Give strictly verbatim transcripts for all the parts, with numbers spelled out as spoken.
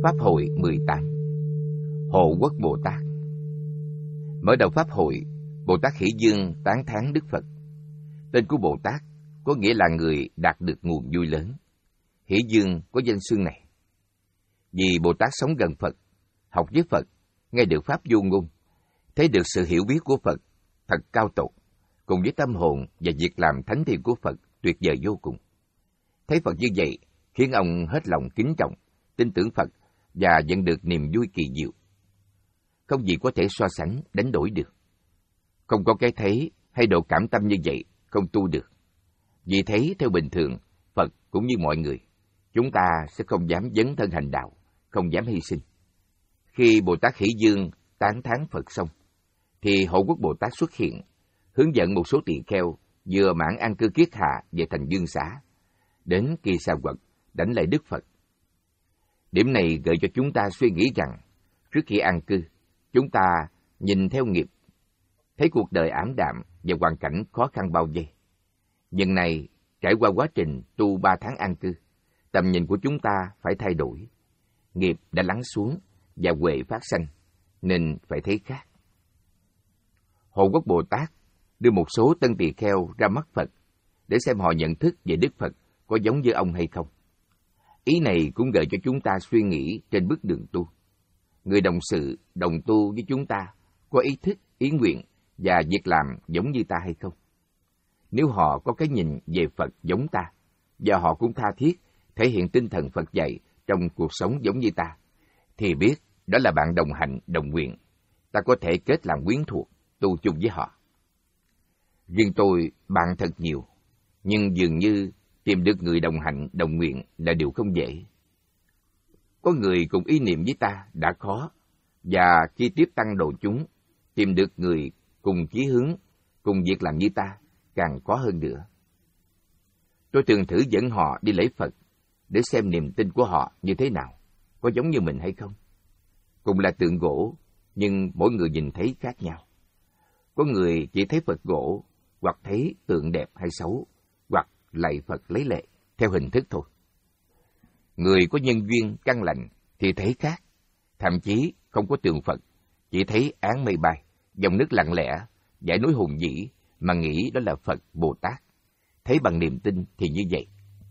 Pháp hội mười tám. Hộ Quốc Bồ Tát. Mở đầu Pháp hội, Bồ Tát Hỷ Dương tán thán Đức Phật. Tên của Bồ Tát có nghĩa là người đạt được nguồn vui lớn. Hỷ Dương có danh xưng này vì Bồ Tát sống gần Phật, học với Phật, nghe được Pháp vô ngôn, thấy được sự hiểu biết của Phật thật cao tột, cùng với tâm hồn và việc làm thánh thiện của Phật tuyệt vời vô cùng. Thấy Phật như vậy khiến ông hết lòng kính trọng, tin tưởng Phật và nhận được niềm vui kỳ diệu. Không gì có thể so sánh, đánh đổi được. Không có cái thấy hay độ cảm tâm như vậy, không tu được. Vì thấy theo bình thường, Phật cũng như mọi người, chúng ta sẽ không dám dấn thân hành đạo, không dám hy sinh. Khi Bồ Tát Hỷ Dương tán thán Phật xong, thì Hộ Quốc Bồ Tát xuất hiện, hướng dẫn một số tỳ kheo vừa mãn an cư kiết hạ về thành Dương Xá, đến Kỳ Sa Quật đảnh lễ Đức Phật. Điểm này gợi cho chúng ta suy nghĩ rằng, trước khi an cư, chúng ta nhìn theo nghiệp, thấy cuộc đời ảm đạm và hoàn cảnh khó khăn bao vây. Nhưng này, trải qua quá trình tu ba tháng an cư, tầm nhìn của chúng ta phải thay đổi. Nghiệp đã lắng xuống và huệ phát sanh, nên phải thấy khác. Hộ Quốc Bồ Tát đưa một số tân tỳ kheo ra mắt Phật để xem họ nhận thức về Đức Phật có giống như ông hay không. Ý này cũng gợi cho chúng ta suy nghĩ trên bước đường tu. Người đồng sự, đồng tu với chúng ta có ý thức, ý nguyện và việc làm giống như ta hay không? Nếu họ có cái nhìn về Phật giống ta, và họ cũng tha thiết thể hiện tinh thần Phật dạy trong cuộc sống giống như ta, thì biết đó là bạn đồng hành, đồng nguyện. Ta có thể kết làm quyến thuộc, tu chung với họ. Riêng tôi, bạn thật nhiều, nhưng dường như tìm được người đồng hành, đồng nguyện là điều không dễ. Có người cùng ý niệm với ta đã khó, và khi tiếp tăng độ chúng, tìm được người cùng chí hướng, cùng việc làm như ta, càng khó hơn nữa. Tôi thường thử dẫn họ đi lễ Phật, để xem niềm tin của họ như thế nào, có giống như mình hay không. Cùng là tượng gỗ, nhưng mỗi người nhìn thấy khác nhau. Có người chỉ thấy Phật gỗ, hoặc thấy tượng đẹp hay xấu, hoặc lạy Phật lấy lệ, theo hình thức thôi. Người có nhân duyên căn lành thì thấy khác, thậm chí không có tượng Phật, chỉ thấy áng mây bay, dòng nước lặng lẽ, dãy núi hùng vĩ mà nghĩ đó là Phật Bồ Tát. Thấy bằng niềm tin thì như vậy.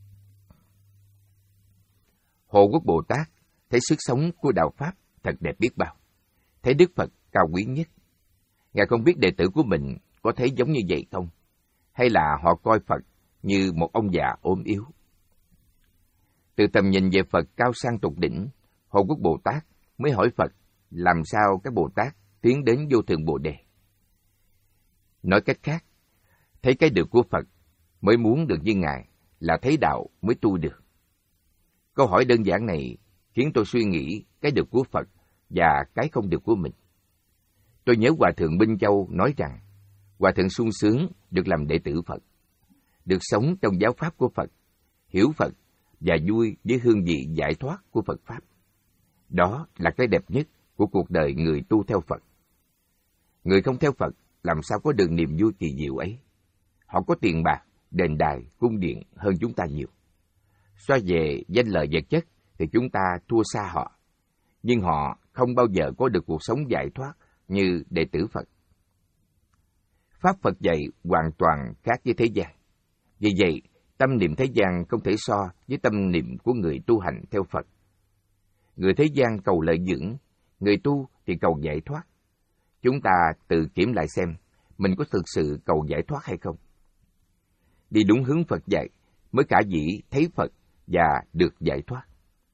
Hộ Quốc Bồ Tát thấy sức sống của đạo Pháp thật đẹp biết bao, thấy Đức Phật cao quý nhất. Ngài không biết đệ tử của mình có thấy giống như vậy không, hay là họ coi Phật như một ông già ốm yếu. Từ tầm nhìn về Phật cao sang tột đỉnh, Hộ Quốc Bồ Tát mới hỏi Phật làm sao các Bồ Tát tiến đến vô thượng Bồ Đề. Nói cách khác, thấy cái được của Phật mới muốn được như Ngài, là thấy đạo mới tu được. Câu hỏi đơn giản này khiến tôi suy nghĩ cái được của Phật và cái không được của mình. Tôi nhớ Hòa Thượng Minh Châu nói rằng, Hòa Thượng sung sướng được làm đệ tử Phật, được sống trong giáo pháp của Phật, hiểu Phật và vui với hương vị giải thoát của Phật Pháp. Đó là cái đẹp nhất của cuộc đời người tu theo Phật. Người không theo Phật làm sao có được niềm vui kỳ diệu ấy. Họ có tiền bạc, đền đài, cung điện hơn chúng ta nhiều. So về danh lợi vật chất thì chúng ta thua xa họ. Nhưng họ không bao giờ có được cuộc sống giải thoát như đệ tử Phật. Pháp Phật dạy hoàn toàn khác với thế gian. Vì vậy, tâm niệm thế gian không thể so với tâm niệm của người tu hành theo Phật. Người thế gian cầu lợi dưỡng, người tu thì cầu giải thoát. Chúng ta tự kiểm lại xem mình có thực sự cầu giải thoát hay không. Đi đúng hướng Phật dạy mới khả dĩ thấy Phật và được giải thoát.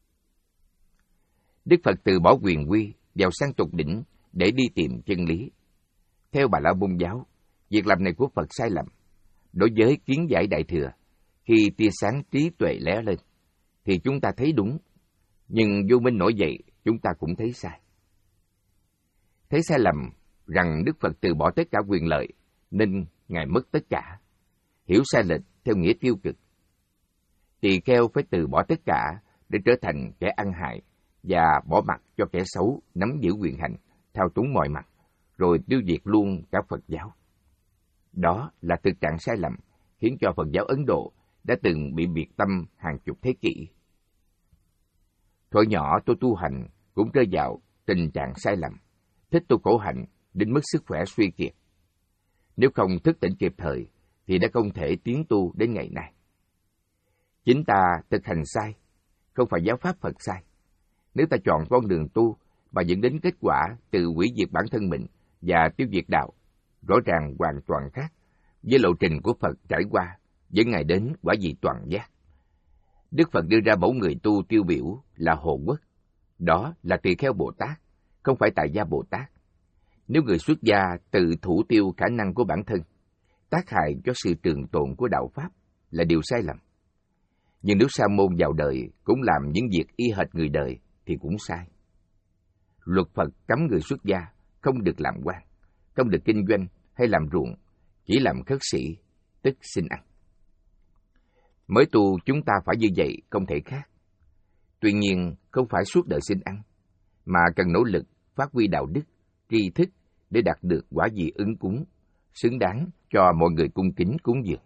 Đức Phật từ bỏ quyền uy vào sang tục đỉnh để đi tìm chân lý. Theo Bà La Môn giáo, việc làm này của Phật sai lầm. Đối với kiến giải Đại Thừa, khi tia sáng trí tuệ lóe lên, thì chúng ta thấy đúng, nhưng vô minh nổi dậy, chúng ta cũng thấy sai. Thấy sai lầm rằng Đức Phật từ bỏ tất cả quyền lợi, nên Ngài mất tất cả. Hiểu sai lệch theo nghĩa tiêu cực. Tỳ kheo phải từ bỏ tất cả để trở thành kẻ ăn hại và bỏ mặc cho kẻ xấu nắm giữ quyền hành, thao túng mọi mặt, rồi tiêu diệt luôn cả Phật giáo. Đó là thực trạng sai lầm khiến cho Phật giáo Ấn Độ đã từng bị biệt tâm hàng chục thế kỷ. Thuở nhỏ tôi tu hành cũng rơi vào tình trạng sai lầm, thích tu khổ hạnh đến mức sức khỏe suy kiệt. Nếu không thức tỉnh kịp thời thì đã không thể tiến tu đến ngày nay. Chính ta thực hành sai, không phải giáo pháp Phật sai. Nếu ta chọn con đường tu mà dẫn đến kết quả từ hủy diệt bản thân mình và tiêu diệt đạo, rõ ràng hoàn toàn khác với lộ trình của Phật trải qua dẫn Ngài đến quả vị toàn giác. Đức Phật đưa ra mẫu người tu tiêu biểu là Hộ Quốc, đó là Tỳ Kheo Bồ Tát, không phải Tại Gia Bồ Tát. Nếu người xuất gia tự thủ tiêu khả năng của bản thân, tác hại cho sự trường tồn của đạo Pháp là điều sai lầm. Nhưng nếu sa môn vào đời cũng làm những việc y hệt người đời thì cũng sai. Luật Phật cấm người xuất gia không được làm quan, không được kinh doanh hay làm ruộng, chỉ làm khất sĩ, tức xin ăn. Mới tu chúng ta phải như vậy không thể khác. Tuy nhiên không phải suốt đời xin ăn, mà cần nỗ lực phát huy đạo đức, tri thức để đạt được quả vị ứng cúng, xứng đáng cho mọi người cung kính cúng dường.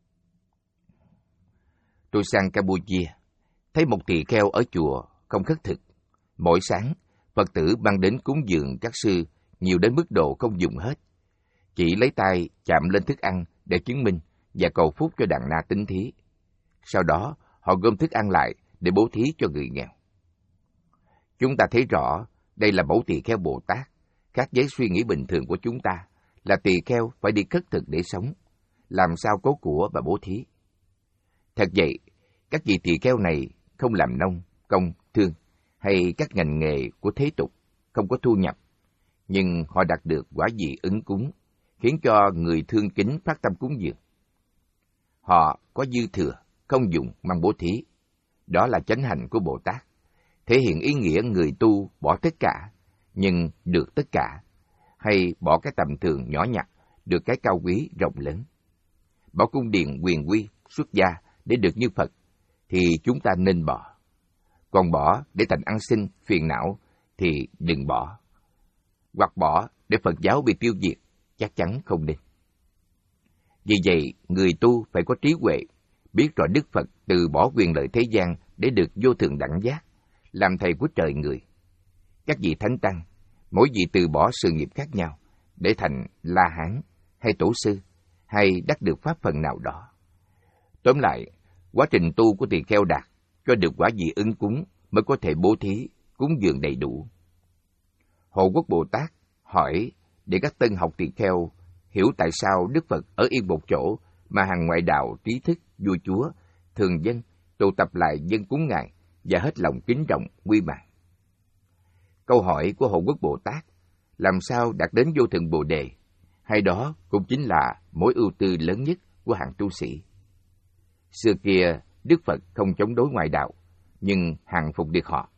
Tôi sang Campuchia, thấy một tỳ kheo ở chùa không khất thực. Mỗi sáng, Phật tử mang đến cúng dường các sư nhiều đến mức độ không dùng hết. Chỉ lấy tay chạm lên thức ăn để chứng minh và cầu phúc cho đàn na tín thí. Sau đó, họ gom thức ăn lại để bố thí cho người nghèo. Chúng ta thấy rõ đây là mẫu tỳ kheo Bồ Tát, khác với suy nghĩ bình thường của chúng ta là tỳ kheo phải đi khất thực để sống, làm sao có của và bố thí. Thật vậy, các vị tỳ kheo này không làm nông, công, thương hay các ngành nghề của thế tục, không có thu nhập, nhưng họ đạt được quả vị ứng cúng, khiến cho người thương kính phát tâm cúng dường. Họ có dư thừa, không dùng mang bố thí. Đó là chánh hành của Bồ Tát, thể hiện ý nghĩa người tu bỏ tất cả, nhưng được tất cả, hay bỏ cái tầm thường nhỏ nhặt, được cái cao quý rộng lớn. Bỏ cung điện quyền quy, xuất gia để được như Phật, thì chúng ta nên bỏ. Còn bỏ để thành ăn xin, phiền não, thì đừng bỏ. Hoặc bỏ để Phật giáo bị tiêu diệt, chắc chắn không nên. Vì vậy, người tu phải có trí huệ, biết rõ Đức Phật từ bỏ quyền lợi thế gian để được vô thượng đẳng giác, làm thầy của trời người. Các vị thánh tăng, mỗi vị từ bỏ sự nghiệp khác nhau, để thành La Hán, hay Tổ sư, hay đắc được pháp phần nào đó. Tóm lại, quá trình tu của tỳ kheo đạt, cho được quả vị ứng cúng mới có thể bố thí, cúng dường đầy đủ. Hộ Quốc Bồ Tát hỏi để các tân học tỳ kheo hiểu tại sao Đức Phật ở yên một chỗ mà hàng ngoại đạo, trí thức, vua chúa, thường dân tụ tập lại dân cúng Ngài và hết lòng kính trọng, quy mạng. Câu hỏi của Hộ Quốc Bồ Tát làm sao đạt đến vô thượng Bồ Đề, hay đó cũng chính là mối ưu tư lớn nhất của hàng tu sĩ. Xưa kia, Đức Phật không chống đối ngoại đạo, nhưng hàng phục được họ.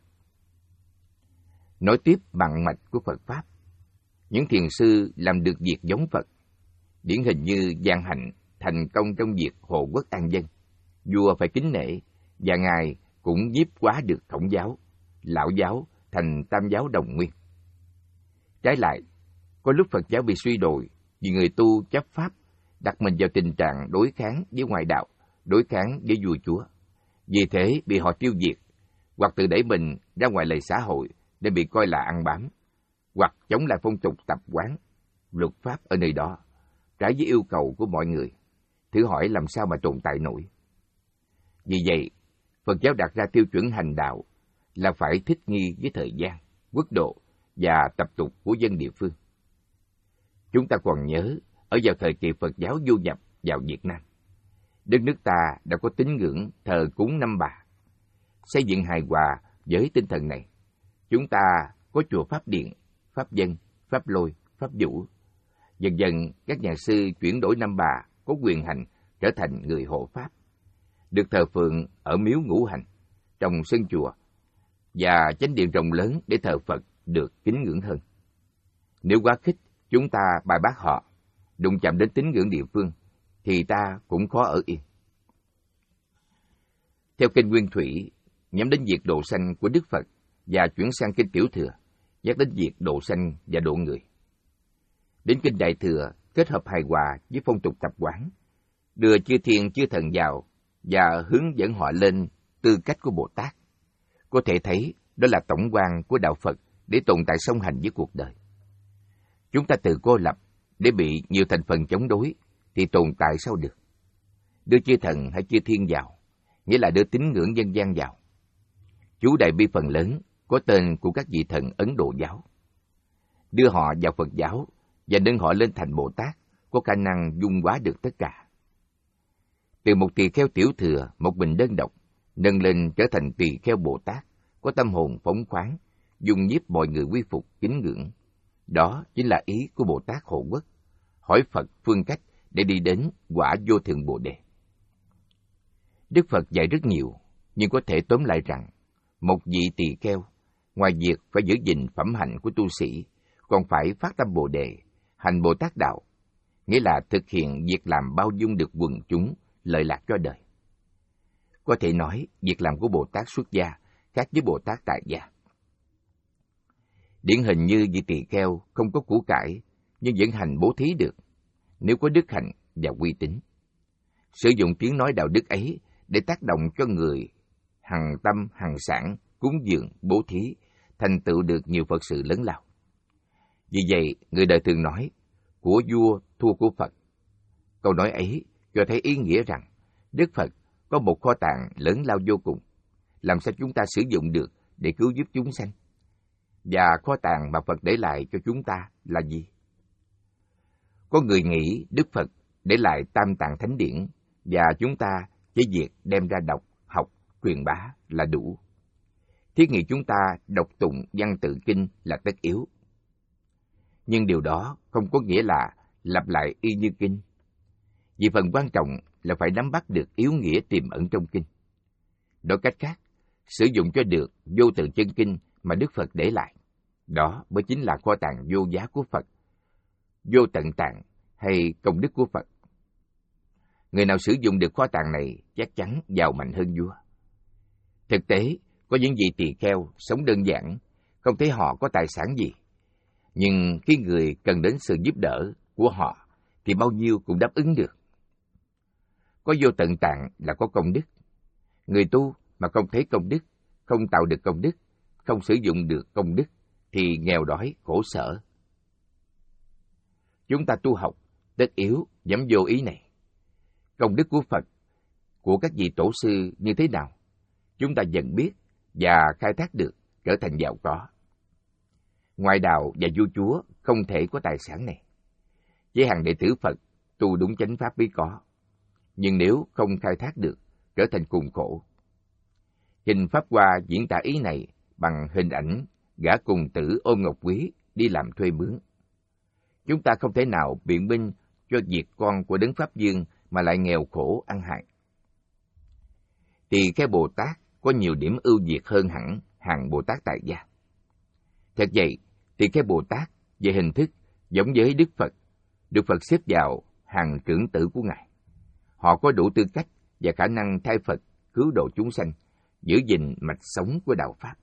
Nói tiếp bằng mạch của Phật Pháp, những thiền sư làm được việc giống Phật, điển hình như Giang Hạnh thành công trong việc hộ quốc an dân, vua phải kính nể, và Ngài cũng nhiếp hóa được Khổng giáo, Lão giáo thành Tam giáo đồng nguyên. Trái lại, có lúc Phật giáo bị suy đồi vì người tu chấp pháp, đặt mình vào tình trạng đối kháng với ngoại đạo, đối kháng với vua chúa. Vì thế bị họ tiêu diệt, hoặc tự đẩy mình ra ngoài lề xã hội để bị coi là ăn bám, hoặc chống lại phong tục tập quán, luật pháp ở nơi đó, trái với yêu cầu của mọi người. Thử hỏi làm sao mà tồn tại nổi. Vì vậy, Phật giáo đặt ra tiêu chuẩn hành đạo là phải thích nghi với thời gian, quốc độ và tập tục của dân địa phương. Chúng ta còn nhớ, ở vào thời kỳ Phật giáo du nhập vào Việt Nam, đất nước ta đã có tín ngưỡng thờ cúng năm bà. Xây dựng hài hòa với tinh thần này, chúng ta có chùa Pháp Điện, Pháp Dân, Pháp Lôi, Pháp Vũ. Dần dần, các nhà sư chuyển đổi năm bà có quyền hành trở thành người hộ Pháp, được thờ phượng ở miếu ngũ hành, trong sân chùa, và chánh điện rộng lớn để thờ Phật được kính ngưỡng hơn. Nếu quá khích, chúng ta bài bác họ, đụng chạm đến tín ngưỡng địa phương, thì ta cũng khó ở yên. Theo kinh Nguyên Thủy, nhắm đến việc độ sanh của Đức Phật và chuyển sang kinh Tiểu Thừa, nhắc đến việc độ sanh và độ người. Đến kinh Đại Thừa kết hợp hài hòa với phong tục tập quán, đưa chư thiên chư thần vào và hướng dẫn họ lên tư cách của Bồ Tát. Có thể thấy đó là tổng quan của đạo Phật để tồn tại song hành với cuộc đời. Chúng ta tự cô lập để bị nhiều thành phần chống đối thì tồn tại sao được? Đưa chư thần hay chư thiên vào, nghĩa là đưa tín ngưỡng dân gian vào. Chú đại bi phần lớn có tên của các vị thần Ấn Độ giáo. Đưa họ vào Phật giáo và nâng họ lên thành Bồ Tát có khả năng dung hóa được tất cả. Từ một tỳ kheo tiểu thừa, một mình đơn độc, nâng lên trở thành tỳ kheo Bồ Tát, có tâm hồn phóng khoáng, dung nhiếp mọi người quy phục, kính ngưỡng. Đó chính là ý của Bồ Tát Hộ Quốc, hỏi Phật phương cách để đi đến quả vô thượng Bồ Đề. Đức Phật dạy rất nhiều, nhưng có thể tóm lại rằng, một vị tỳ kheo, ngoài việc phải giữ gìn phẩm hạnh của tu sĩ, còn phải phát tâm Bồ Đề, hành Bồ Tát đạo, nghĩa là thực hiện việc làm bao dung được quần chúng, lợi lạc cho đời. Có thể nói, việc làm của Bồ Tát xuất gia khác với Bồ Tát tại gia. Điển hình như vị tỳ kheo không có của cải, nhưng vẫn hành bố thí được, nếu có đức hạnh và uy tín. Sử dụng tiếng nói đạo đức ấy để tác động cho người hằng tâm hằng sản, cúng dường, bố thí, thành tựu được nhiều Phật sự lớn lao. Vì vậy, người đời thường nói, của vua thua của Phật. Câu nói ấy cho thấy ý nghĩa rằng, Đức Phật có một kho tàng lớn lao vô cùng, làm sao chúng ta sử dụng được để cứu giúp chúng sanh? Và kho tàng mà Phật để lại cho chúng ta là gì? Có người nghĩ Đức Phật để lại Tam Tạng Thánh Điển và chúng ta chỉ việc đem ra đọc, học, truyền bá là đủ. Thiết nghĩ chúng ta đọc tụng văn tự kinh là tất yếu. Nhưng điều đó không có nghĩa là lặp lại y như kinh. Vì phần quan trọng là phải nắm bắt được yếu nghĩa tiềm ẩn trong kinh. Nói cách khác, sử dụng cho được vô tự chân kinh mà Đức Phật để lại. Đó mới chính là kho tàng vô giá của Phật, vô tận tạng hay công đức của Phật. Người nào sử dụng được kho tàng này chắc chắn giàu mạnh hơn vua. Thực tế, có những vị tỳ kheo sống đơn giản, không thấy họ có tài sản gì. Nhưng khi người cần đến sự giúp đỡ của họ thì bao nhiêu cũng đáp ứng được. Có vô tận tạng là có công đức. Người tu mà không thấy công đức, không tạo được công đức, không sử dụng được công đức thì nghèo đói, khổ sở. Chúng ta tu học, tất yếu nhắm vô ý này. Công đức của Phật, của các vị tổ sư như thế nào, chúng ta dần biết và khai thác được, trở thành giàu có. Ngoại đạo và vua chúa không thể có tài sản này. Chỉ hàng đệ tử Phật tu đúng chánh pháp mới có. Nhưng nếu không khai thác được, trở thành cùng khổ. Kinh Pháp Hoa diễn tả ý này bằng hình ảnh gã cùng tử ôm ngọc quý đi làm thuê mướn. Chúng ta không thể nào biện minh cho việc con của Đấng Pháp Dương mà lại nghèo khổ ăn hại. Tỳ kheo Bồ Tát có nhiều điểm ưu việt hơn hẳn hàng Bồ Tát tại gia. Thật vậy, tỳ kheo Bồ Tát về hình thức giống với Đức Phật, được Phật xếp vào hàng trưởng tử của Ngài. Họ có đủ tư cách và khả năng thay Phật cứu độ chúng sanh, giữ gìn mạch sống của đạo Pháp.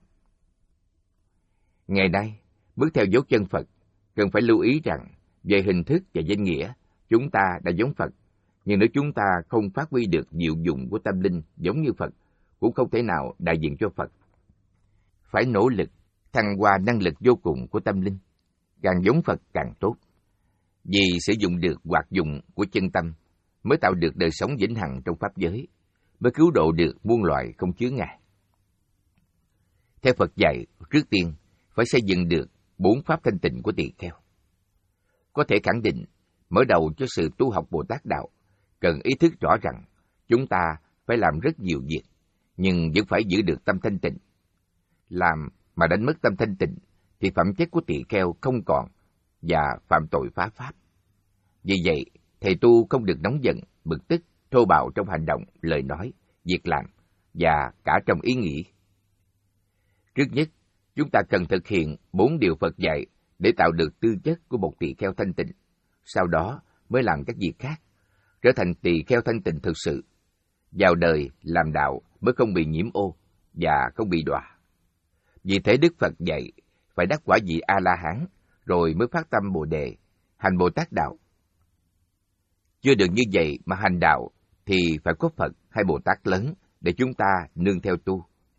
Ngày nay, bước theo dấu chân Phật, cần phải lưu ý rằng về hình thức và danh nghĩa, chúng ta đã giống Phật, nhưng nếu chúng ta không phát huy được diệu dụng của tâm linh giống như Phật, cũng không thể nào đại diện cho Phật. Phải nỗ lực thăng hoa năng lực vô cùng của tâm linh, càng giống Phật càng tốt. Vì sử dụng được hoạt dụng của chân tâm mới tạo được đời sống vĩnh hằng trong pháp giới, mới cứu độ được muôn loài không chướng ngại. Theo Phật dạy, trước tiên phải xây dựng được bốn pháp thanh tịnh của tỳ kheo. Có thể khẳng định, mở đầu cho sự tu học Bồ Tát đạo, cần ý thức rõ rằng chúng ta phải làm rất nhiều việc, nhưng vẫn phải giữ được tâm thanh tịnh. Làm mà đánh mất tâm thanh tịnh thì phẩm chất của tỳ kheo không còn và phạm tội phá pháp. Vì vậy, thầy tu không được nóng giận, bực tức, thô bạo trong hành động, lời nói, việc làm và cả trong ý nghĩ. Trước nhất, chúng ta cần thực hiện bốn điều Phật dạy để tạo được tư chất của một tỳ kheo thanh tịnh. Sau đó mới làm các việc khác, trở thành tỳ kheo thanh tịnh thực sự. Vào đời làm đạo mới không bị nhiễm ô và không bị đọa. Vì thế Đức Phật dạy phải đắc quả vị A-la-hán rồi mới phát tâm Bồ Đề, hành Bồ Tát đạo. Chưa được như vậy mà hành đạo thì phải có Phật hay Bồ Tát lớn để chúng ta nương theo tu,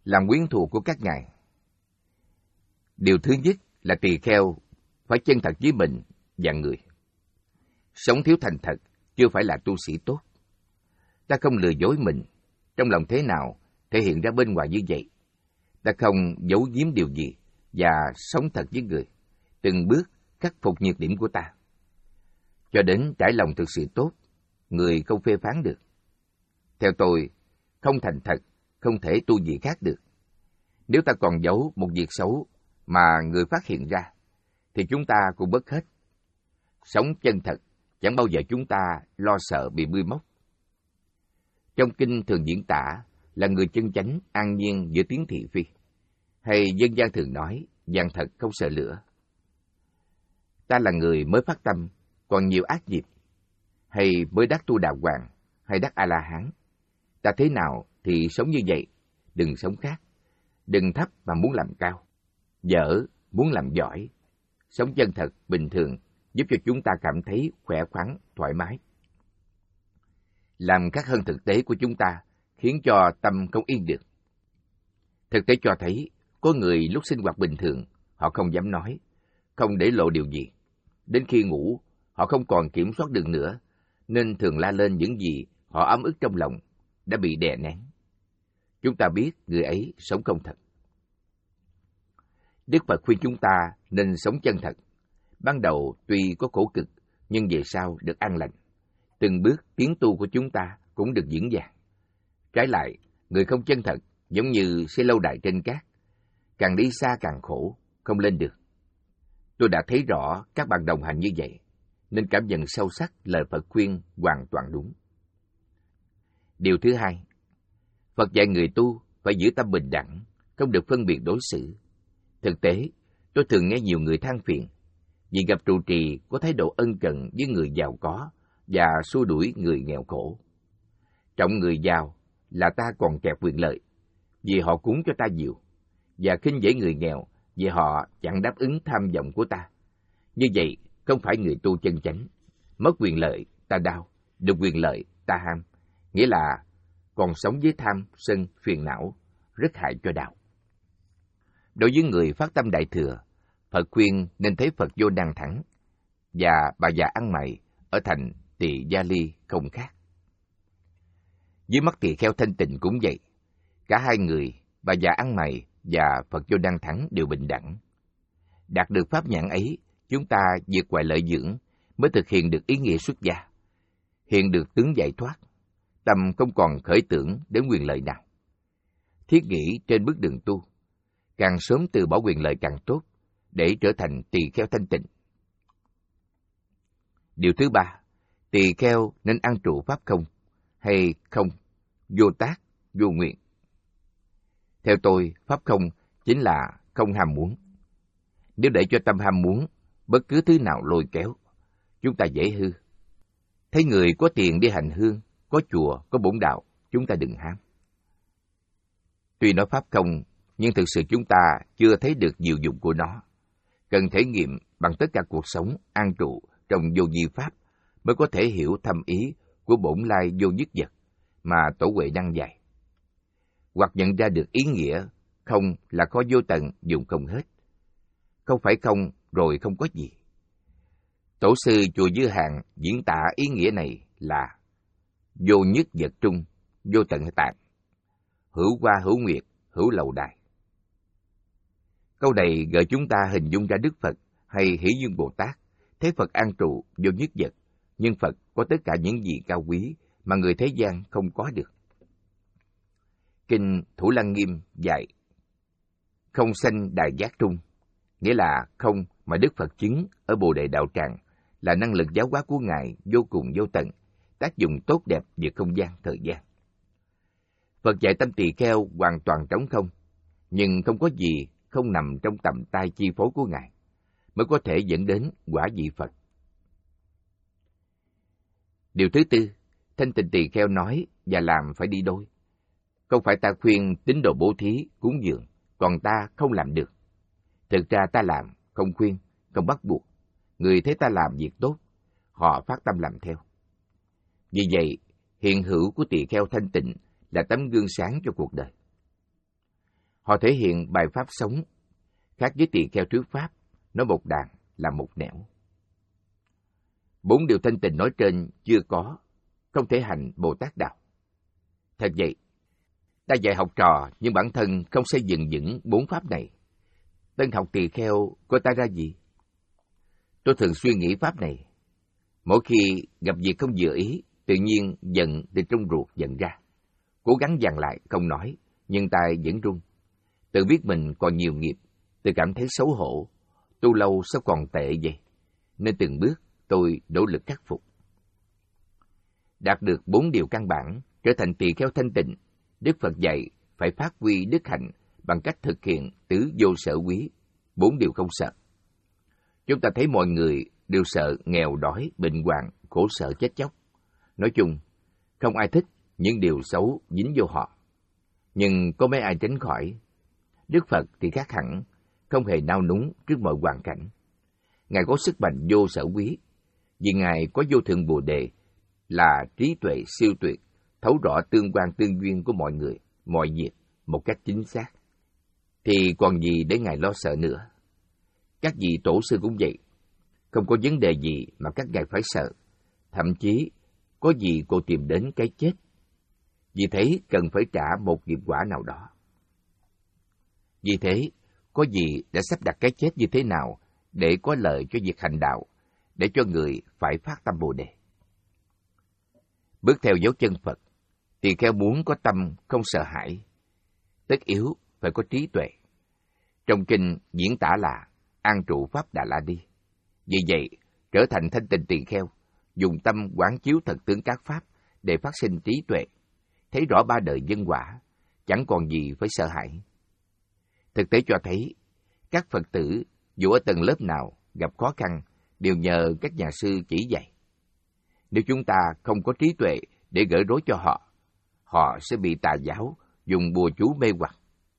làm quyến thuộc của các ngài. Điều thứ nhất là tỳ kheo phải chân thật với mình và người. Sống thiếu thành thật chưa phải là tu sĩ tốt. Ta không lừa dối mình, trong lòng thế nào thể hiện ra bên ngoài như vậy. Ta không giấu giếm điều gì và sống thật với người, từng bước khắc phục nhược điểm của ta. Cho đến trải lòng thực sự tốt, người không phê phán được. Theo tôi, không thành thật, không thể tu gì khác được. Nếu ta còn giấu một việc xấu mà người phát hiện ra, thì chúng ta cũng mất hết. Sống chân thật, chẳng bao giờ chúng ta lo sợ bị bươi móc. Trong kinh thường diễn tả là người chân chánh an nhiên giữa tiếng thị phi, hay dân gian thường nói vàng thật không sợ lửa. Ta là người mới phát tâm, còn nhiều ác nghiệp, hay mới đắc tu đà hoàng, hay đắc A-la-hán. Ta thế nào thì sống như vậy, đừng sống khác. Đừng thấp mà muốn làm cao, dở muốn làm giỏi. Sống chân thật, bình thường, giúp cho chúng ta cảm thấy khỏe khoắn, thoải mái. Làm khác hơn thực tế của chúng ta, khiến cho tâm không yên được. Thực tế cho thấy, có người lúc sinh hoạt bình thường, họ không dám nói, không để lộ điều gì. Đến khi ngủ, họ không còn kiểm soát được nữa, nên thường la lên những gì họ ấm ức trong lòng, đã bị đè nén. Chúng ta biết người ấy sống không thật. Đức Phật khuyên chúng ta nên sống chân thật. Ban đầu tuy có khổ cực, nhưng về sau được an lành. Từng bước tiến tu của chúng ta cũng được diễn dàng. Trái lại, người không chân thật giống như xây lâu đài trên cát. Càng đi xa càng khổ, không lên được. Tôi đã thấy rõ các bạn đồng hành như vậy, nên cảm nhận sâu sắc lời Phật khuyên hoàn toàn đúng. Điều thứ hai, Phật dạy người tu phải giữ tâm bình đẳng, không được phân biệt đối xử. Thực tế, tôi thường nghe nhiều người than phiền vì gặp trụ trì có thái độ ân cần với người giàu có và xua đuổi người nghèo khổ. Trọng người giàu là ta còn kẹt quyền lợi vì họ cúng cho ta nhiều, và khinh dễ người nghèo vì họ chẳng đáp ứng tham vọng của ta. Như vậy không phải người tu chân chánh. Mất quyền lợi ta đau, được quyền lợi ta ham, nghĩa là còn sống với tham, sân, phiền não, rất hại cho đạo. Đối với người phát tâm đại thừa, Phật khuyên nên thấy Phật vô Đăng thẳng, và bà già ăn mày ở thành Tỳ Gia Ly không khác. Dưới mắt tỳ kheo thanh tịnh cũng vậy. Cả hai người, bà già ăn mày và Phật vô Đăng thẳng đều bình đẳng. Đạt được pháp nhãn ấy, chúng ta vượt ngoài lợi dưỡng mới thực hiện được ý nghĩa xuất gia, hiện được tướng giải thoát. Tâm không còn khởi tưởng đến quyền lợi nào. Thiết nghĩ trên bước đường tu, càng sớm từ bỏ quyền lợi càng tốt, để trở thành tỳ kheo thanh tịnh. Điều thứ ba, tỳ kheo nên an trụ pháp không, hay không, vô tác, vô nguyện. Theo tôi, pháp không chính là không ham muốn. Nếu để cho tâm ham muốn, bất cứ thứ nào lôi kéo, chúng ta dễ hư. Thấy người có tiền đi hành hương, có chùa, có bổn đạo, chúng ta đừng ham. Tuy nói pháp không, nhưng thực sự chúng ta chưa thấy được diệu dụng của nó. Cần thể nghiệm bằng tất cả cuộc sống an trụ trong vô vi pháp mới có thể hiểu thâm ý của bổn lai vô nhất vật mà Tổ Huệ đăng dạy. Hoặc nhận ra được ý nghĩa không là có vô tận dùng không hết. Không phải không rồi không có gì. Tổ sư chùa Dư Hàng diễn tả ý nghĩa này là vô nhất vật trung, vô tận tạng, hữu hoa hữu nguyệt, hữu lầu đài. Câu này gợi chúng ta hình dung ra Đức Phật hay Hỷ Dương Bồ Tát, thấy Phật an trụ vô nhất vật, nhưng Phật có tất cả những gì cao quý mà người thế gian không có được. Kinh Thủ Lăng Nghiêm dạy, không sanh đài giác trung, nghĩa là không mà Đức Phật chứng ở Bồ Đề Đạo Tràng là năng lực giáo hóa của Ngài vô cùng vô tận, tác dụng tốt đẹp về không gian, thời gian. Phật dạy tâm tỳ kheo hoàn toàn trống không, nhưng không có gì không nằm trong tầm tay chi phối của Ngài, mới có thể dẫn đến quả vị Phật. Điều thứ tư, thanh tịnh tỳ kheo nói và làm phải đi đôi. Không phải ta khuyên tín đồ bố thí, cúng dường, còn ta không làm được. Thực ra ta làm, không khuyên, không bắt buộc. Người thấy ta làm việc tốt, họ phát tâm làm theo. Vì vậy, hiện hữu của tỳ kheo thanh tịnh là tấm gương sáng cho cuộc đời. Họ thể hiện bài pháp sống, khác với tỳ kheo trước pháp, nói một đàn là một nẻo. Bốn điều thanh tịnh nói trên chưa có, không thể hành Bồ Tát đạo. Thật vậy, ta dạy học trò nhưng bản thân không xây dựng vững bốn pháp này. Tân học tỳ kheo coi ta ra gì? Tôi thường suy nghĩ pháp này. Mỗi khi gặp việc không vừa ý, tự nhiên giận từ trong ruột giận ra. Cố gắng dằn lại, không nói, nhưng tay vẫn run. Tự biết mình còn nhiều nghiệp, tự cảm thấy xấu hổ. Tu lâu sao còn tệ vậy? Nên từng bước tôi nỗ lực khắc phục. Đạt được bốn điều căn bản, trở thành tỳ kheo thanh tịnh, Đức Phật dạy phải phát huy đức hạnh bằng cách thực hiện tứ vô sở quý, bốn điều không sợ. Chúng ta thấy mọi người đều sợ nghèo đói, bệnh hoạn, khổ sở chết chóc. Nói chung, không ai thích những điều xấu dính vô họ. Nhưng có mấy ai tránh khỏi. Đức Phật thì khác hẳn, không hề nao núng trước mọi hoàn cảnh. Ngài có sức mạnh vô sở quý, vì Ngài có vô thượng Bồ Đề, là trí tuệ siêu tuyệt, thấu rõ tương quan tương duyên của mọi người, mọi việc một cách chính xác. Thì còn gì để Ngài lo sợ nữa? Các vị tổ sư cũng vậy, không có vấn đề gì mà các ngài phải sợ, thậm chí có gì cô tìm đến cái chết. Vì thế cần phải trả một nghiệp quả nào đó. Vì thế, có gì đã sắp đặt cái chết như thế nào để có lợi cho việc hành đạo, để cho người phải phát tâm Bồ Đề. Bước theo dấu chân Phật, tỳ kheo muốn có tâm không sợ hãi, tất yếu phải có trí tuệ. Trong kinh diễn tả là an trụ pháp Đà La Ni. Vì vậy, trở thành thanh tịnh tỳ kheo, dùng tâm quán chiếu thật tướng các pháp để phát sinh trí tuệ, thấy rõ ba đời nhân quả, chẳng còn gì phải sợ hãi. Thực tế cho thấy, các Phật tử dù ở tầng lớp nào gặp khó khăn đều nhờ các nhà sư chỉ dạy. Nếu chúng ta không có trí tuệ để gỡ rối cho họ, họ sẽ bị tà giáo dùng bùa chú mê hoặc.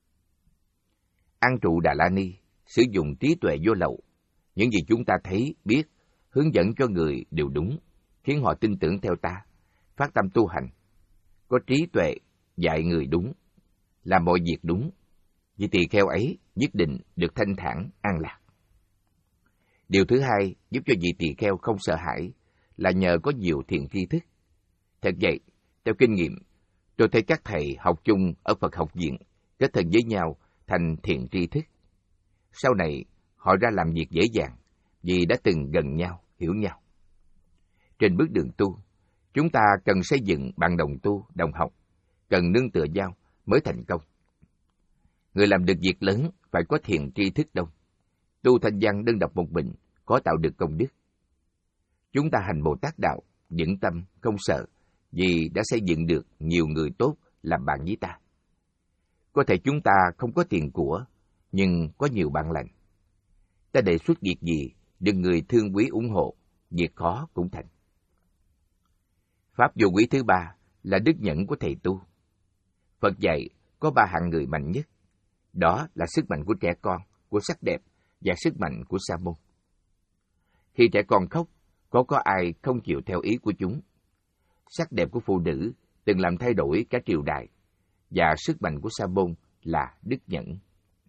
An trụ Đà La Ni sử dụng trí tuệ vô lậu. Những gì chúng ta thấy, biết, hướng dẫn cho người đều đúng, khiến họ tin tưởng theo ta, phát tâm tu hành. Có trí tuệ, dạy người đúng, làm mọi việc đúng. Vì tỳ kheo ấy nhất định được thanh thản, an lạc. Điều thứ hai giúp cho vị tỳ kheo không sợ hãi là nhờ có nhiều thiện tri thức. Thật vậy, theo kinh nghiệm, tôi thấy các thầy học chung ở Phật học viện kết thân với nhau thành thiện tri thức. Sau này, họ ra làm việc dễ dàng vì đã từng gần nhau, hiểu nhau. Trên bước đường tu, chúng ta cần xây dựng bạn đồng tu, đồng học, cần nương tựa nhau mới thành công. Người làm được việc lớn phải có thiện tri thức đông. Tu thanh văn đơn độc một mình có tạo được công đức. Chúng ta hành Bồ Tát đạo, vững tâm, không sợ, vì đã xây dựng được nhiều người tốt làm bạn với ta. Có thể chúng ta không có tiền của, nhưng có nhiều bạn lành. Ta đề xuất việc gì, được người thương quý ủng hộ, việc khó cũng thành. Pháp vô quý thứ ba là đức nhẫn của thầy tu. Phật dạy có ba hạng người mạnh nhất. Đó là sức mạnh của trẻ con, của sắc đẹp và sức mạnh của sa môn. Khi trẻ con khóc, có có ai không chịu theo ý của chúng. Sắc đẹp của phụ nữ từng làm thay đổi cả triều đại, và sức mạnh của sa môn là đức nhẫn.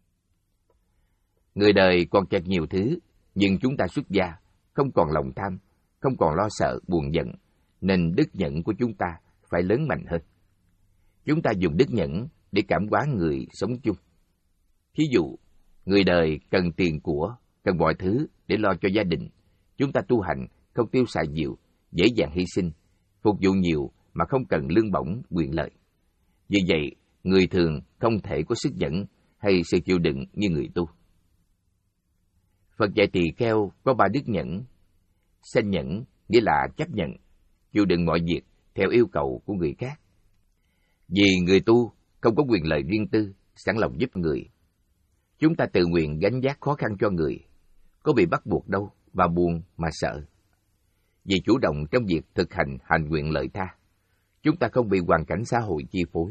Người đời còn chật nhiều thứ, nhưng chúng ta xuất gia, không còn lòng tham, không còn lo sợ, buồn giận, nên đức nhẫn của chúng ta phải lớn mạnh hơn. Chúng ta dùng đức nhẫn để cảm hóa người sống chung. Thí dụ, người đời cần tiền của, cần mọi thứ để lo cho gia đình. Chúng ta tu hành, không tiêu xài nhiều, dễ dàng hy sinh, phục vụ nhiều mà không cần lương bổng, quyền lợi. Vì vậy, người thường không thể có sức nhẫn hay sự chịu đựng như người tu. Phật dạy tỳ kheo có ba đức nhẫn. Sanh nhẫn nghĩa là chấp nhận, chịu đựng mọi việc theo yêu cầu của người khác. Vì người tu không có quyền lợi riêng tư, sẵn lòng giúp người. Chúng ta tự nguyện gánh vác khó khăn cho người, có bị bắt buộc đâu mà buồn mà sợ. Vì chủ động trong việc thực hành hành nguyện lợi tha, chúng ta không bị hoàn cảnh xã hội chi phối.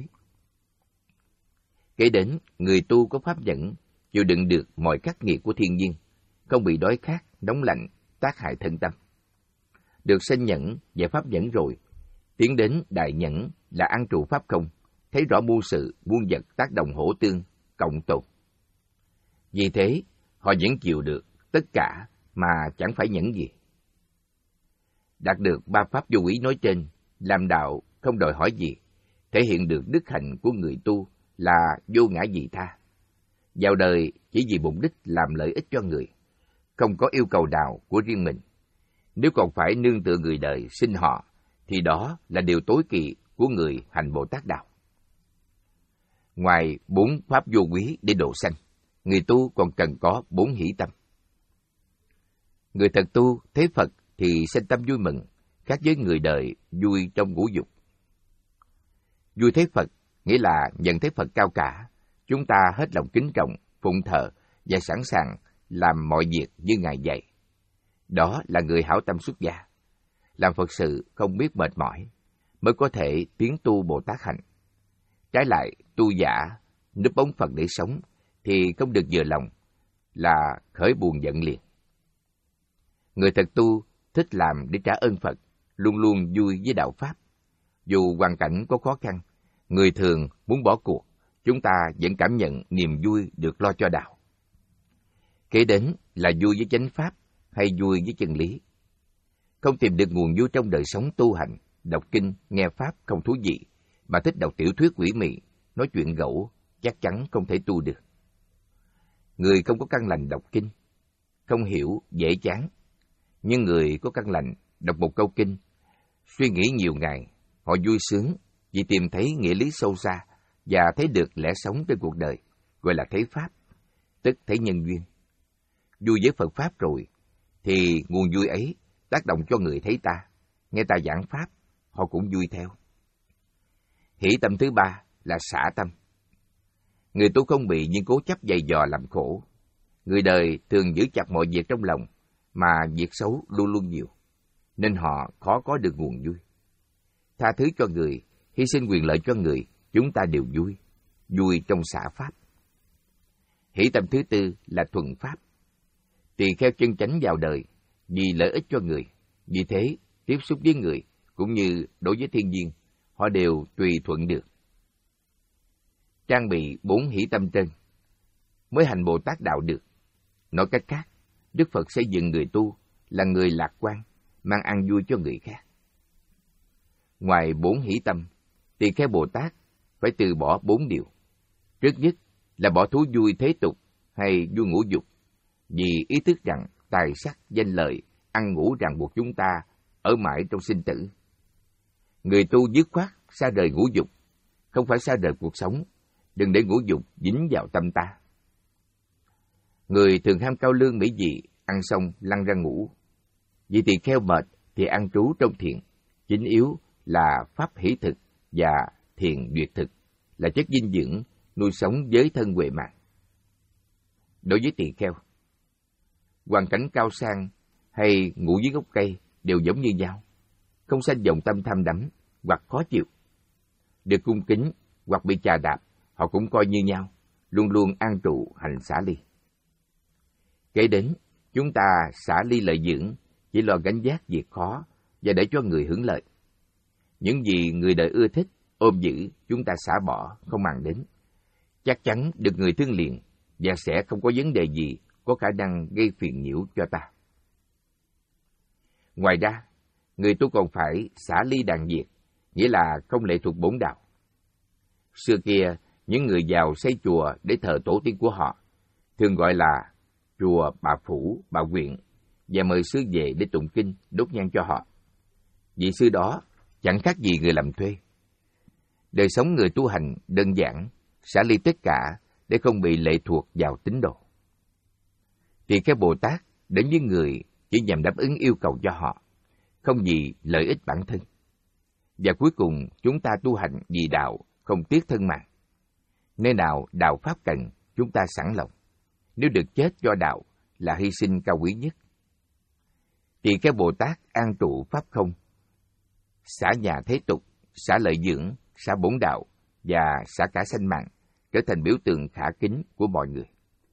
Kể đến, người tu có pháp nhẫn, chịu đựng được mọi khắc nghiệt của thiên nhiên, không bị đói khát, nóng lạnh, tác hại thân tâm. Được sanh nhẫn và pháp nhẫn rồi, tiến đến đại nhẫn là an trụ pháp không, thấy rõ muôn sự, muôn vật tác động hỗ tương, cộng tồn. Vì thế, họ vẫn chịu được tất cả mà chẳng phải nhẫn gì. Đạt được ba pháp vô úy nói trên, làm đạo không đòi hỏi gì, thể hiện được đức hạnh của người tu là vô ngã vị tha. Vào đời chỉ vì mục đích làm lợi ích cho người, không có yêu cầu nào của riêng mình. Nếu còn phải nương tựa người đời sinh họ, thì đó là điều tối kỵ của người hành Bồ Tát Đạo. Ngoài bốn pháp vô quý để độ sanh, người tu còn cần có bốn hỷ tâm. Người thật tu thấy Phật thì sanh tâm vui mừng, khác với người đời vui trong ngũ dục. Vui thấy Phật nghĩa là nhận thấy Phật cao cả, chúng ta hết lòng kính trọng, phụng thờ và sẵn sàng làm mọi việc như Ngài dạy. Đó là người hảo tâm xuất gia. Làm Phật sự không biết mệt mỏi, mới có thể tiến tu Bồ Tát hạnh. Trái lại, tu giả, núp bóng Phật để sống, thì không được vừa lòng, là khởi buồn giận liền. Người thật tu thích làm để trả ơn Phật, luôn luôn vui với đạo Pháp. Dù hoàn cảnh có khó khăn, người thường muốn bỏ cuộc, chúng ta vẫn cảm nhận niềm vui được lo cho đạo. Kế đến là vui với chánh Pháp hay vui với chân lý. Không tìm được nguồn vui trong đời sống tu hành, đọc kinh, nghe Pháp không thú vị, mà thích đọc tiểu thuyết quỷ mị, nói chuyện gẫu, chắc chắn không thể tu được. Người không có căn lành đọc kinh, không hiểu, dễ chán. Nhưng người có căn lành đọc một câu kinh, suy nghĩ nhiều ngày, họ vui sướng vì tìm thấy nghĩa lý sâu xa và thấy được lẽ sống trên cuộc đời, gọi là thấy Pháp, tức thấy nhân duyên. Vui với Phật Pháp rồi, thì nguồn vui ấy tác động cho người thấy ta, nghe ta giảng Pháp, họ cũng vui theo. Hỷ tâm thứ ba là xả tâm. Người tu không bị nhưng cố chấp dày dò làm khổ. Người đời thường giữ chặt mọi việc trong lòng, mà việc xấu luôn luôn nhiều, nên họ khó có được nguồn vui. Tha thứ cho người, hy sinh quyền lợi cho người, chúng ta đều vui, vui trong xả Pháp. Hỷ tâm thứ tư là thuần Pháp. Tùy theo chân chánh vào đời, vì lợi ích cho người, vì thế tiếp xúc với người, cũng như đối với thiên nhiên, họ đều tùy thuận được. Trang bị bốn hỷ tâm trên, mới hành Bồ Tát Đạo được. Nói cách khác, Đức Phật xây dựng người tu là người lạc quan, mang ăn vui cho người khác. Ngoài bốn hỷ tâm, tỳ kheo Bồ Tát phải từ bỏ bốn điều. Trước nhất là bỏ thú vui thế tục hay vui ngũ dục, vì ý thức rằng tài sắc, danh lợi, ăn ngủ ràng buộc chúng ta ở mãi trong sinh tử. Người tu dứt khoát xa rời ngũ dục, không phải xa rời cuộc sống, đừng để ngũ dục dính vào tâm ta. Người thường ham cao lương mỹ vị, ăn xong lăn ra ngủ. Vì tỳ kheo mệt thì ăn trú trong thiền, chính yếu là pháp hỷ thực và thiền duyệt thực, là chất dinh dưỡng nuôi sống giới thân huệ mạng. Đối với tỳ kheo, hoàn cảnh cao sang hay ngủ dưới gốc cây đều giống như nhau, không sanh vọng tâm tham đắm hoặc khó chịu. Được cung kính hoặc bị chà đạp, họ cũng coi như nhau, luôn luôn an trụ hành xả ly. Kế đến, chúng ta xả ly lợi dưỡng, chỉ lo gánh vác việc khó và để cho người hưởng lợi. Những gì người đời ưa thích, ôm giữ, chúng ta xả bỏ, không màng đến. Chắc chắn được người thương liền và sẽ không có vấn đề gì có khả năng gây phiền nhiễu cho ta. Ngoài ra, người tu còn phải xả ly đàn diệt, nghĩa là không lệ thuộc bổn đạo. Xưa kia, những người giàu xây chùa để thờ tổ tiên của họ, thường gọi là chùa bà Phủ, bà Quyện, và mời sư về để tụng kinh, đốt nhang cho họ. Vị sư đó chẳng khác gì người làm thuê. Đời sống người tu hành đơn giản, xả ly tất cả để không bị lệ thuộc vào tín đồ. Thì cái Bồ Tát đến với người chỉ nhằm đáp ứng yêu cầu cho họ, không vì lợi ích bản thân. Và cuối cùng chúng ta tu hành vì đạo, không tiếc thân mạng. Nơi nào đạo Pháp cần, chúng ta sẵn lòng. Nếu được chết cho đạo là hy sinh cao quý nhất. Thì cái Bồ Tát an trụ Pháp không, xả nhà thế tục, xả lợi dưỡng, xả bổn đạo và xả cả sanh mạng, trở thành biểu tượng khả kính của mọi người.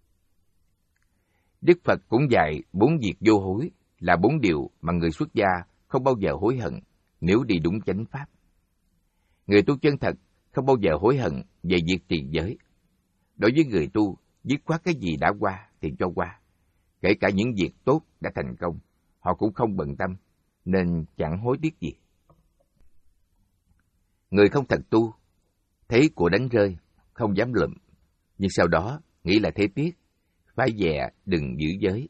Đức Phật cũng dạy bốn việc vô hối là bốn điều mà người xuất gia không bao giờ hối hận nếu đi đúng chánh Pháp. Người tu chân thật không bao giờ hối hận về việc trì giới. Đối với người tu, dứt khoát cái gì đã qua thì cho qua. Kể cả những việc tốt đã thành công, họ cũng không bận tâm, nên chẳng hối tiếc gì. Người không thật tu, thấy của đánh rơi, không dám lụm, nhưng sau đó nghĩ là thế tiếc, phải dè đừng giữ giới.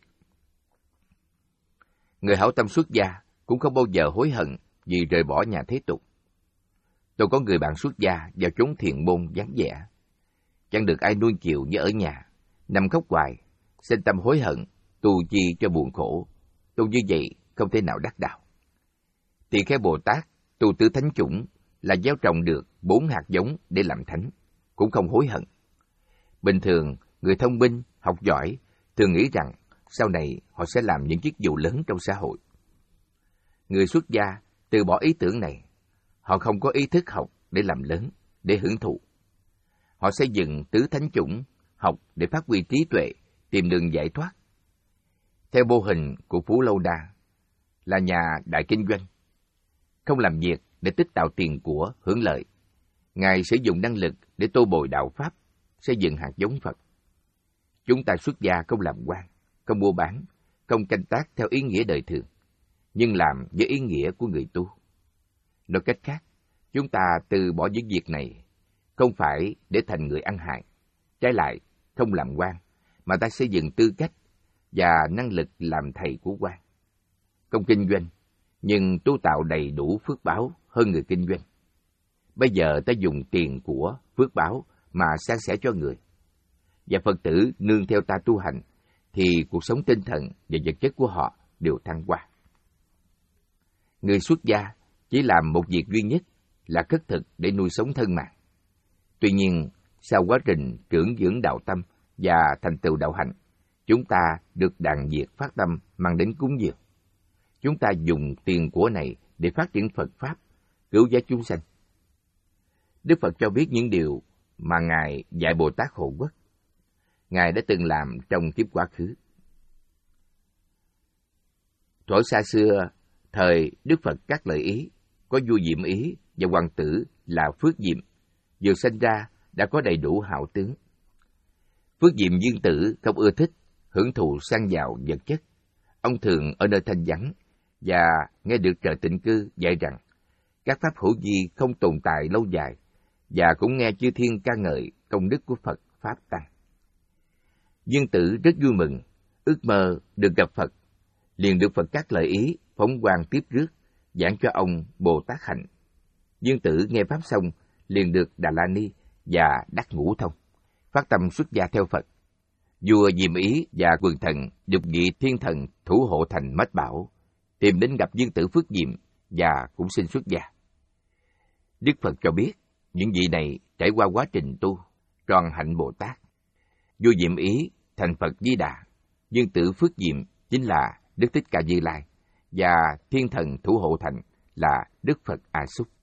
Người hảo tâm xuất gia cũng không bao giờ hối hận vì rời bỏ nhà thế tục. Tôi có người bạn xuất gia vào chốn thiền môn vắng vẻ, chẳng được ai nuôi chiều như ở nhà, nằm khóc hoài, sinh tâm hối hận, tu chi cho buồn khổ. Tu như vậy không thể nào đắc đạo. Tỳ Kheo Bồ Tát tu tứ thánh chủng là gieo trồng được bốn hạt giống để làm thánh, cũng không hối hận. Bình thường, người thông minh, học giỏi thường nghĩ rằng sau này họ sẽ làm những chức vụ lớn trong xã hội. Người xuất gia từ bỏ ý tưởng này, họ không có ý thức học để làm lớn, để hưởng thụ. Họ xây dựng tứ thánh chủng, học để phát huy trí tuệ, tìm đường giải thoát. Theo mô hình của Phú Lâu Đa, là nhà đại kinh doanh, không làm việc để tích tạo tiền của, hưởng lợi. Ngài sử dụng năng lực để tô bồi đạo Pháp, xây dựng hạt giống Phật. Chúng ta xuất gia không làm quan, không mua bán, không canh tác theo ý nghĩa đời thường, nhưng làm với ý nghĩa của người tu. Nói cách khác, chúng ta từ bỏ những việc này, không phải để thành người ăn hại. Trái lại, không làm quan, mà ta xây dựng tư cách và năng lực làm thầy của quan. Không kinh doanh, nhưng tu tạo đầy đủ phước báo hơn người kinh doanh. Bây giờ ta dùng tiền của phước báo mà san sẻ cho người. Và Phật tử nương theo ta tu hành, thì cuộc sống tinh thần và vật chất của họ đều thăng hoa. Người xuất gia chỉ làm một việc duy nhất là khất thực để nuôi sống thân mạng. Tuy nhiên, sau quá trình trưởng dưỡng đạo tâm và thành tựu đạo hạnh, chúng ta được đàn diệt phát tâm mang đến cúng dường. Chúng ta dùng tiền của này để phát triển Phật Pháp, cứu vớt chúng sanh. Đức Phật cho biết những điều mà Ngài dạy Bồ Tát Hộ Quốc. Ngài đã từng làm trong kiếp quá khứ. Thuở xa xưa, thời Đức Phật các lợi Ý, có vua Diệm Ý và hoàng tử là Phước Diệm, vừa sinh ra đã có đầy đủ hảo tướng. Phước Diệm Dương Tử không ưa thích hưởng thụ sang giàu vật chất. Ông thường ở nơi thanh vắng và nghe được trời tịnh cư dạy rằng các pháp hữu vi không tồn tại lâu dài, và cũng nghe chư thiên ca ngợi công đức của Phật Pháp Tăng. Dương Tử rất vui mừng, ước mơ được gặp Phật, liền được Phật các lợi Ý phóng quang tiếp rước, giảng cho ông Bồ Tát Hạnh. Dương Tử nghe Pháp xong, liền được Đà La Ni và đắc ngũ thông, phát tâm xuất gia theo Phật. Vua Diệm Ý và quần thần được vị thiên thần thủ hộ thành Mách Bảo, tìm đến gặp Dương Tử Phước Diệm và cũng xin xuất gia. Đức Phật cho biết, những vị này trải qua quá trình tu, tròn hạnh Bồ Tát. Vua Diệm Ý thành Phật Di Đà, Dương Tử Phước Diệm chính là Đức Thích Ca Như Lai, và thiên thần thủ hộ thành là Đức Phật A Xúc.